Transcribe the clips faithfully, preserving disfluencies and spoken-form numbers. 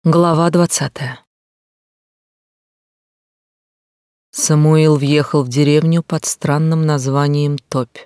Глава двадцатая. Самуил въехал в деревню под странным названием Топь.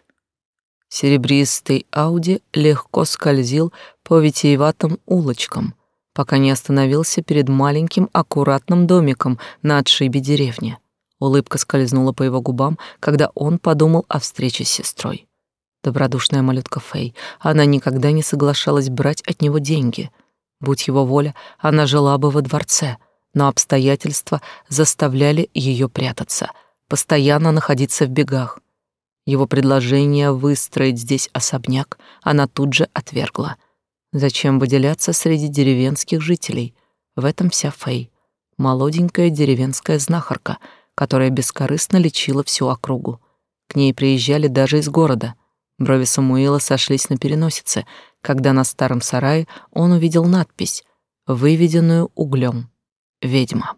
Серебристый Ауди легко скользил по витиеватым улочкам, пока не остановился перед маленьким аккуратным домиком на отшибе деревни. Улыбка скользнула по его губам, когда он подумал о встрече с сестрой. Добродушная малютка Фэй, она никогда не соглашалась брать от него деньги. Будь его воля, она жила бы во дворце, но обстоятельства заставляли ее прятаться, постоянно находиться в бегах. Его предложение выстроить здесь особняк она тут же отвергла. Зачем выделяться среди деревенских жителей? В этом вся Фэй, молоденькая деревенская знахарка, которая бескорыстно лечила всю округу. К ней приезжали даже из города. Брови Самуила сошлись на переносице, когда на старом сарае он увидел надпись, выведенную углем: «Ведьма».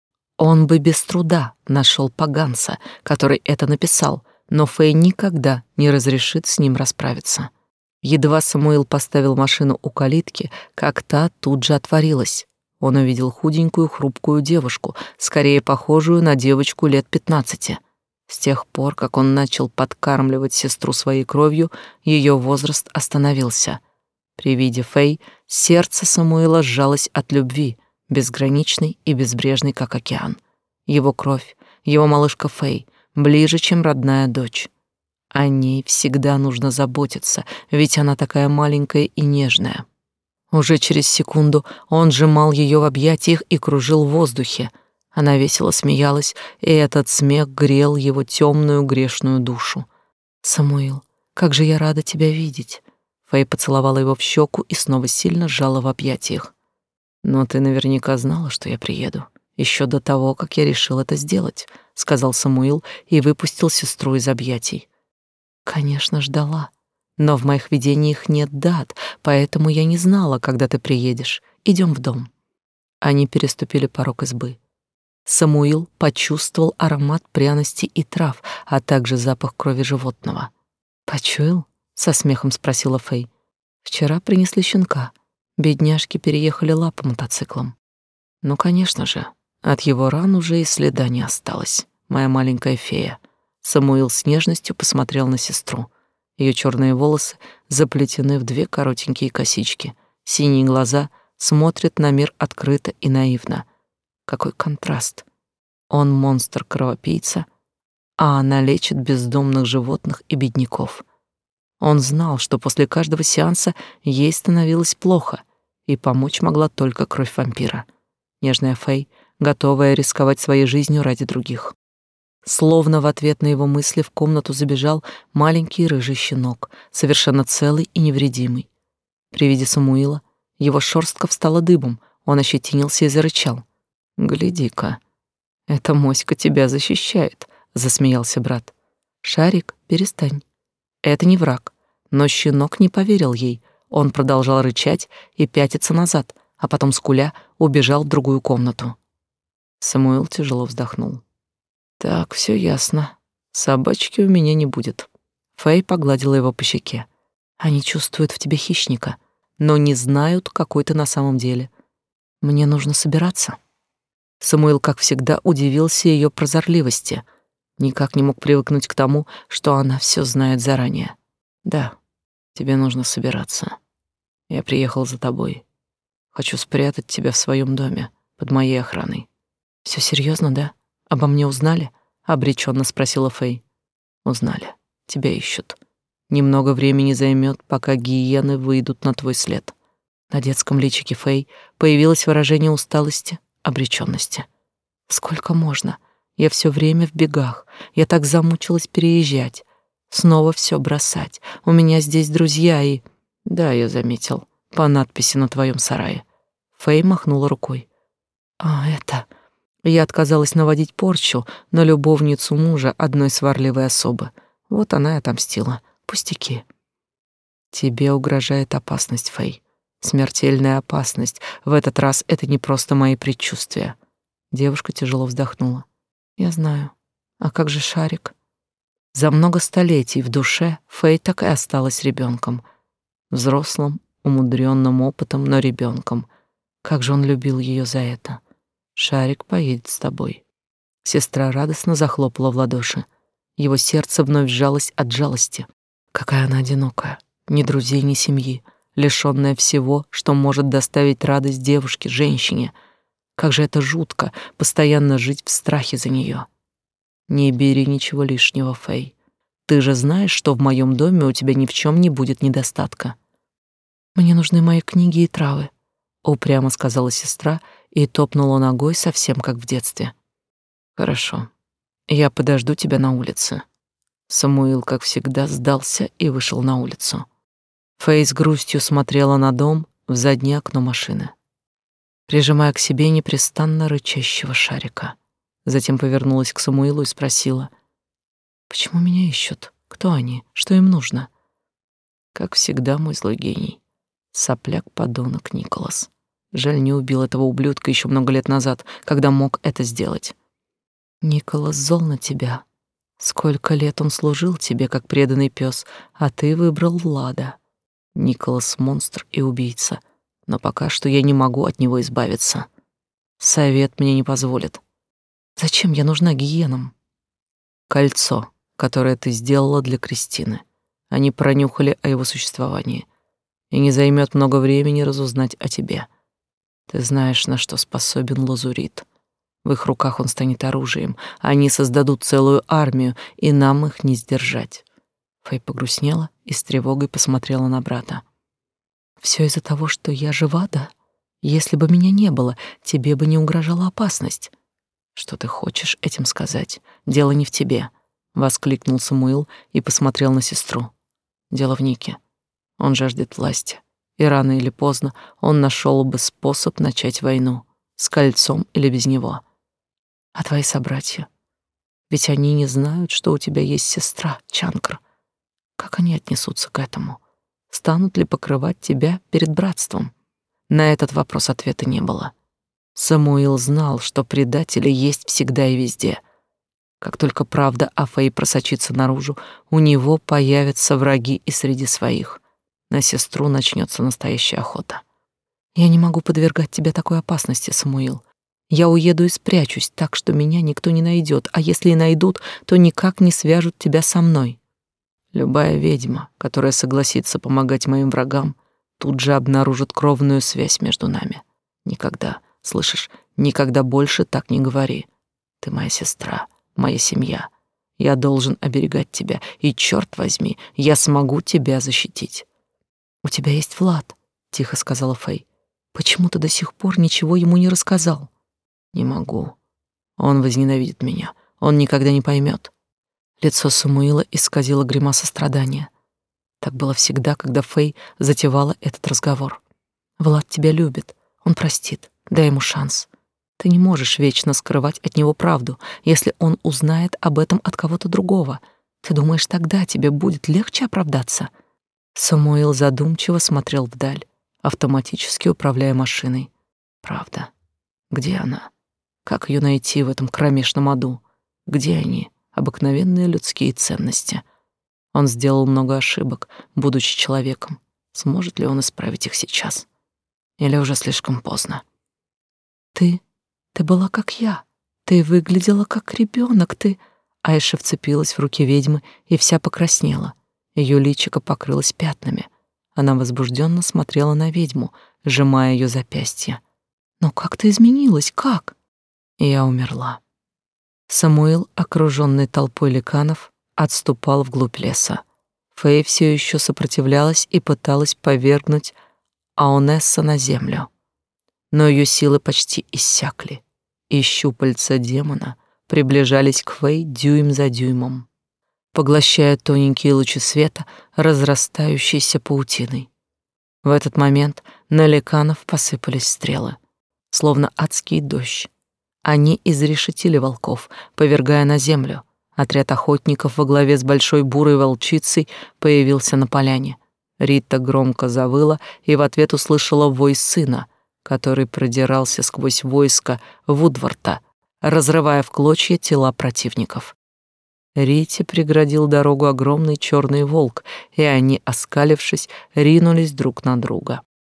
Он бы без труда нашел поганца, который это написал, но Фэй никогда не разрешит с ним расправиться. Едва Самуил поставил машину у калитки, как та тут же отворилась. Он увидел худенькую, хрупкую девушку, скорее похожую на девочку лет пятнадцати. С тех пор, как он начал подкармливать сестру своей кровью, ее возраст остановился. При виде Фэй сердце Самуила сжалось от любви, безграничной и безбрежной, как океан. Его кровь, его малышка Фэй, ближе, чем родная дочь. О ней всегда нужно заботиться, ведь она такая маленькая и нежная. Уже через секунду он сжимал ее в объятиях и кружил в воздухе. Она весело смеялась, и этот смех грел его темную грешную душу. «Самуил, как же я рада тебя видеть!» Фэй поцеловала его в щеку и снова сильно сжала в объятиях. «Но ты наверняка знала, что я приеду, еще до того, как я решил это сделать», — сказал Самуил и выпустил сестру из объятий. «Конечно, ждала, но в моих видениях нет дат, поэтому я не знала, когда ты приедешь. Идем в дом». Они переступили порог избы. Самуил почувствовал аромат пряностей и трав, а также запах крови животного. «Почуял?» — со смехом спросила Фэй. «Вчера принесли щенка. Бедняжки переехали лапы мотоциклом». «Ну, конечно же, от его ран уже и следа не осталось, моя маленькая фея». Самуил с нежностью посмотрел на сестру. Ее черные волосы заплетены в две коротенькие косички, синие глаза смотрят на мир открыто и наивно. Какой контраст! Он монстр-кровопийца, а она лечит бездомных животных и бедняков. Он знал, что после каждого сеанса ей становилось плохо, и помочь могла только кровь вампира. Нежная Фэй, готовая рисковать своей жизнью ради других. Словно в ответ на его мысли в комнату забежал маленький рыжий щенок, совершенно целый и невредимый. При виде Самуила его шерстка встала дыбом, он ощетинился и зарычал. «Гляди-ка, эта моська тебя защищает», — засмеялся брат. «Шарик, перестань. Это не враг». Но щенок не поверил ей. Он продолжал рычать и пятиться назад, а потом, скуля, убежал в другую комнату. Самуил тяжело вздохнул. «Так, все ясно. Собачки у меня не будет». Фэй погладила его по щеке. «Они чувствуют в тебе хищника, но не знают, какой ты на самом деле. Мне нужно собираться». Самуил, как всегда, удивился ее прозорливости. Никак не мог привыкнуть к тому, что она все знает заранее. «Да, тебе нужно собираться. Я приехал за тобой. Хочу спрятать тебя в своем доме, под моей охраной». «Все серьезно, да? Обо мне узнали?» — обреченно спросила Фэй. «Узнали. Тебя ищут. Немного времени займет, пока гиены выйдут на твой след». На детском личике Фэй появилось выражение усталости, обречённости. «Сколько можно? Я все время в бегах. Я так замучилась переезжать. Снова все бросать. У меня здесь друзья и...» «Да, я заметил. По надписи на твоем сарае». Фэй махнула рукой. «А это...» Я отказалась наводить порчу на любовницу мужа одной сварливой особы. Вот она и отомстила. Пустяки. Тебе угрожает опасность, Фэй. Смертельная опасность. В этот раз это не просто мои предчувствия». Девушка тяжело вздохнула. «Я знаю. А как же Шарик?» За много столетий в душе Фэй так и осталась ребенком. Взрослым, умудренным опытом, но ребенком. Как же он любил ее за это. Шарик поедет с тобой. Сестра радостно захлопала в ладоши. Его сердце вновь сжалось от жалости. Какая она одинокая, ни друзей, ни семьи, лишённая всего, что может доставить радость девушке, женщине. Как же это жутко, постоянно жить в страхе за нее. Не бери ничего лишнего, Фэй. Ты же знаешь, что в моем доме у тебя ни в чем не будет недостатка. Мне нужны мои книги и травы, упрямо сказала сестра и топнула ногой совсем как в детстве. Хорошо. Я подожду тебя на улице. Самуил, как всегда, сдался и вышел на улицу. Фэй с грустью смотрела на дом в заднее окно машины, прижимая к себе непрестанно рычащего Шарика. Затем повернулась к Самуилу и спросила: «Почему меня ищут? Кто они? Что им нужно?» Как всегда, мой злой гений. Сопляк-подонок Николас. Жаль, не убил этого ублюдка еще много лет назад, когда мог это сделать. Николас зол на тебя. Сколько лет он служил тебе, как преданный пес, а ты выбрал Влада. Николас — монстр и убийца, но пока что я не могу от него избавиться. Совет мне не позволит. Зачем я нужна гиенам? Кольцо, которое ты сделала для Кристины. Они пронюхали о его существовании, и не займет много времени разузнать о тебе. Ты знаешь, на что способен лазурит. В их руках он станет оружием, они создадут целую армию, и нам их не сдержать. Фэй погрустнела и с тревогой посмотрела на брата. Все из-за того, что я жива, да? Если бы меня не было, тебе бы не угрожала опасность. Что ты хочешь этим сказать? Дело не в тебе, воскликнул Самуил и посмотрел на сестру. Дело в Нике. Он жаждет власти, и рано или поздно он нашел бы способ начать войну, с кольцом или без него. А твои собратья? Ведь они не знают, что у тебя есть сестра, Чанкр. Как они отнесутся к этому? Станут ли покрывать тебя перед братством? На этот вопрос ответа не было. Самуил знал, что предатели есть всегда и везде. Как только правда о Фэй просочится наружу, у него появятся враги и среди своих. На сестру начнется настоящая охота. Я не могу подвергать тебя такой опасности, Самуил. Я уеду и спрячусь так, что меня никто не найдет, а если и найдут, то никак не свяжут тебя со мной. Любая ведьма, которая согласится помогать моим врагам, тут же обнаружит кровную связь между нами. Никогда, слышишь, никогда больше так не говори. Ты моя сестра, моя семья. Я должен оберегать тебя, и, черт возьми, я смогу тебя защитить. У тебя есть Влад, тихо сказала Фэй. Почему ты до сих пор ничего ему не рассказал? Не могу. Он возненавидит меня. Он никогда не поймет. Лицо Самуила исказило гримаса страдания. Так было всегда, когда Фэй затевала этот разговор. Влад тебя любит, он простит, дай ему шанс. Ты не можешь вечно скрывать от него правду, если он узнает об этом от кого-то другого. Ты думаешь, тогда тебе будет легче оправдаться? Самуил задумчиво смотрел вдаль, автоматически управляя машиной. Правда. Где она? Как ее найти в этом кромешном аду? Где они, обыкновенные людские ценности? Он сделал много ошибок, будучи человеком. Сможет ли он исправить их сейчас? Или уже слишком поздно? Ты, ты была как я. Ты выглядела как ребенок. Ты... Айша вцепилась в руки ведьмы и вся покраснела. Ее личико покрылось пятнами. Она возбужденно смотрела на ведьму, сжимая ее запястье. Но как ты изменилась? Как? Я умерла. Самуил, окруженный толпой ликанов, отступал вглубь леса. Фэй все еще сопротивлялась и пыталась повергнуть Аонесса на землю. Но ее силы почти иссякли, и щупальца демона приближались к Фэй дюйм за дюймом, поглощая тоненькие лучи света, разрастающиеся паутиной. В этот момент на ликанов посыпались стрелы, словно адский дождь. Они изрешетили волков, повергая на землю. Отряд охотников во главе с большой бурой волчицей появился на поляне. Рита громко завыла и в ответ услышала вой сына, который продирался сквозь войско Вудворта, разрывая в клочья тела противников. Рите преградил дорогу огромный черный волк, и они, оскалившись, ринулись друг на друга.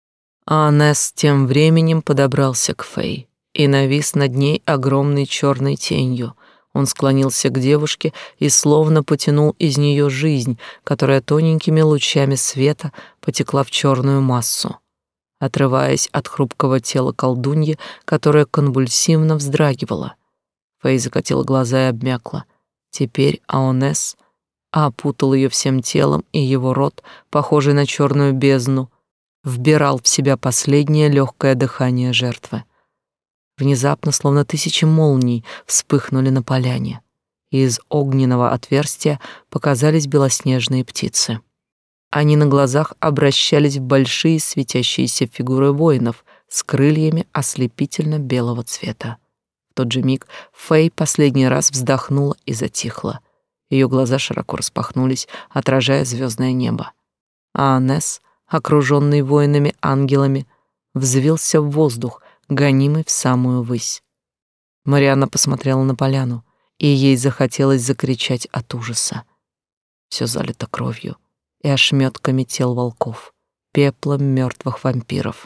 А Анесс тем временем подобрался к Фэй и навис над ней огромной черной тенью. Он склонился к девушке и словно потянул из нее жизнь, которая тоненькими лучами света потекла в черную массу, отрываясь от хрупкого тела колдуньи, которая конвульсивно вздрагивала. Фэй закатила глаза и обмякла. Теперь Аонес опутал ее всем телом, и его рот, похожий на черную бездну, вбирал в себя последнее легкое дыхание жертвы. Внезапно, словно тысячи молний, вспыхнули на поляне, и из огненного отверстия показались белоснежные птицы. Они на глазах обращались в большие светящиеся фигуры воинов с крыльями ослепительно-белого цвета. В тот же миг Фэй последний раз вздохнула и затихла. Ее глаза широко распахнулись, отражая звездное небо. А Анесс, окруженный воинами-ангелами, взвился в воздух, гонимый в самую высь. Марианна посмотрела на поляну, и ей захотелось закричать от ужаса. Все залито кровью и ошметками тел волков, пеплом мертвых вампиров.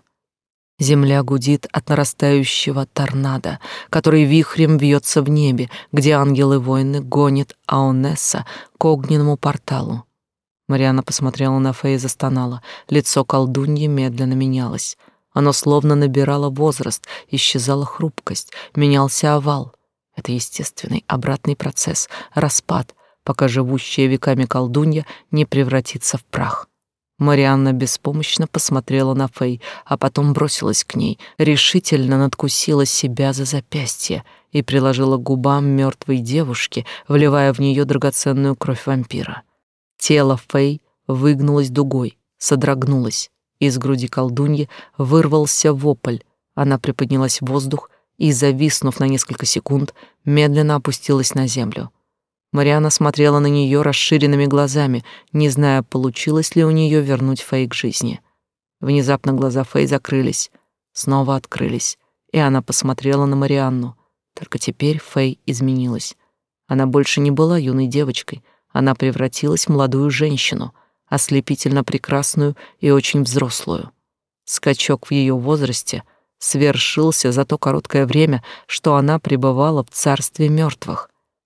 Земля гудит от нарастающего торнадо, который вихрем вьется в небе, где ангелы-воины гонят Аонесса к огненному порталу. Марианна посмотрела на Фэй и застонала. Лицо колдуньи медленно менялось. Оно словно набирало возраст, исчезала хрупкость, менялся овал. Это естественный обратный процесс, распад, пока живущая веками колдунья не превратится в прах. Марианна беспомощно посмотрела на Фэй, а потом бросилась к ней, решительно надкусила себя за запястье и приложила к губам мертвой девушки, вливая в нее драгоценную кровь вампира. Тело Фэй выгнулось дугой, содрогнулось. Из груди колдуньи вырвался вопль. Она приподнялась в воздух и, зависнув на несколько секунд, медленно опустилась на землю. Марианна смотрела на нее расширенными глазами, не зная, получилось ли у нее вернуть Фэй к жизни. Внезапно глаза Фэй закрылись, снова открылись, и она посмотрела на Марианну. Только теперь Фэй изменилась. Она больше не была юной девочкой, она превратилась в молодую женщину, ослепительно прекрасную и очень взрослую. Скачок в ее возрасте свершился за то короткое время, что она пребывала в царстве мертвых.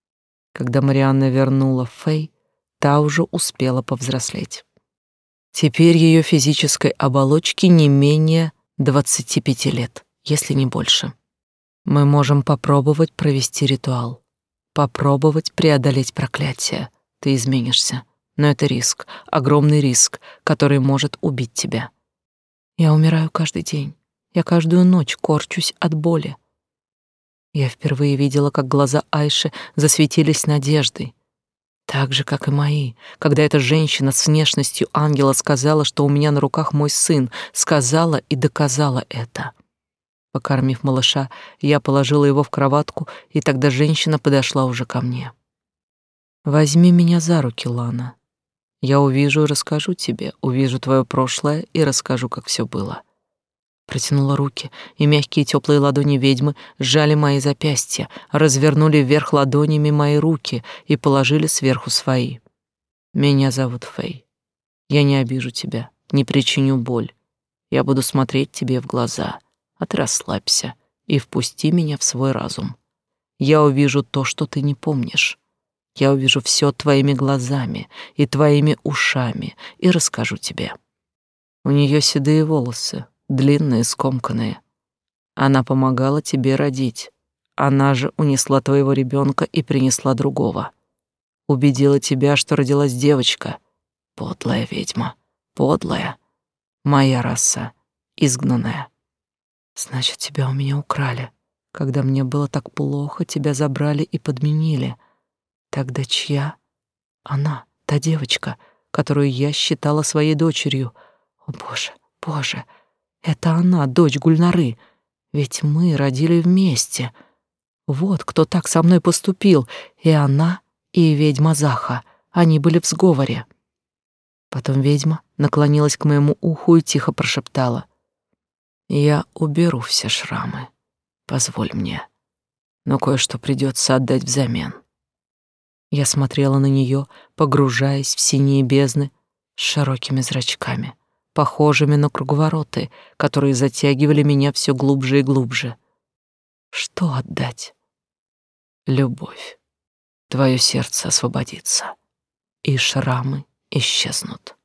Когда Марианна вернула Фэй, та уже успела повзрослеть. Теперь ее физической оболочке не менее двадцати пяти лет, если не больше. Мы можем попробовать провести ритуал, попробовать преодолеть проклятие. Ты изменишься. Но это риск, огромный риск, который может убить тебя. Я умираю каждый день. Я каждую ночь корчусь от боли. Я впервые видела, как глаза Айши засветились надеждой. Так же, как и мои, когда эта женщина с внешностью ангела сказала, что у меня на руках мой сын, сказала и доказала это. Покормив малыша, я положила его в кроватку, и тогда женщина подошла уже ко мне. «Возьми меня за руки, Лана. Я увижу и расскажу тебе, увижу твое прошлое и расскажу, как все было». Протянула руки, и мягкие теплые ладони ведьмы сжали мои запястья, развернули вверх ладонями мои руки и положили сверху свои. «Меня зовут Фэй. Я не обижу тебя, не причиню боль. Я буду смотреть тебе в глаза, а ты расслабься и впусти меня в свой разум. Я увижу то, что ты не помнишь. Я увижу все твоими глазами и твоими ушами и расскажу тебе». У нее седые волосы, длинные, скомканные. Она помогала тебе родить. Она же унесла твоего ребенка и принесла другого. Убедила тебя, что родилась девочка. Подлая ведьма, подлая. Моя раса, изгнанная. Значит, тебя у меня украли. Когда мне было так плохо, тебя забрали и подменили. Тогда чья? Она, та девочка, которую я считала своей дочерью. О, Боже, Боже, это она, дочь Гульнары. Ведь мы родили вместе. Вот кто так со мной поступил. И она, и ведьма Заха. Они были в сговоре. Потом ведьма наклонилась к моему уху и тихо прошептала: «Я уберу все шрамы. Позволь мне. Но кое-что придется отдать взамен». Я смотрела на нее, погружаясь в синие бездны с широкими зрачками, похожими на круговороты, которые затягивали меня все глубже и глубже. Что отдать? Любовь. Твое сердце освободится, и шрамы исчезнут.